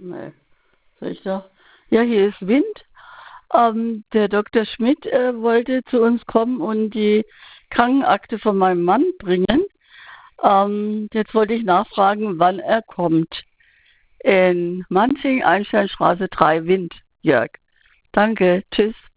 Nee, soll ich da? Ja, hier ist Wind. Der Dr. Schmidt wollte zu uns kommen und die Krankenakte von meinem Mann bringen. Jetzt wollte ich nachfragen, wann er kommt. In Manzing, Einsteinstraße 3, Wind, Jörg. Danke, tschüss.